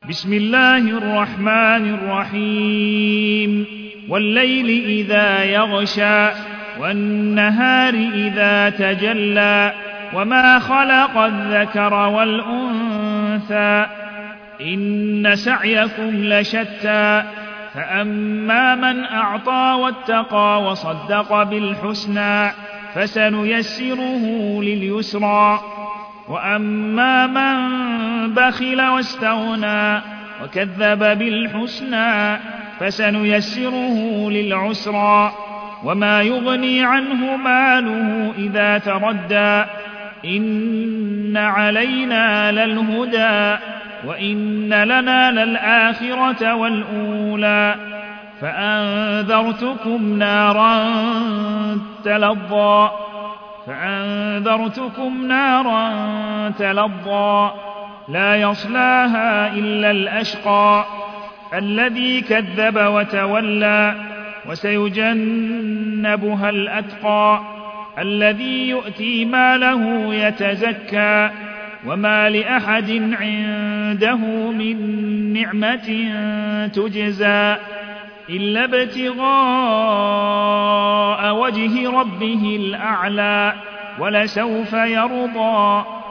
بسم الله الرحمن الرحيم والليل إذا يغشى والنهار إذا تجلى وما خلق الذكر والأنثى إن سعيكم لشتى فأما من أعطى واتقى وصدق بالحسنى فسنيسره لليسرى وأما من بخل واستغنى وكذب بالحسنى فسنيسره للعسرى وما يغني عنه ماله إذا تردى إن علينا للهدى وإن لنا للآخرة والأولى فأنذرتكم نارا تلظى لا يصلاها إلا الأشقى الذي كذب وتولى وسيجنبها الأتقى الذي يؤتي ماله يتزكى وما لأحد عنده من نعمة تجزى إلا ابتغاء وجه ربه الأعلى ولسوف يرضى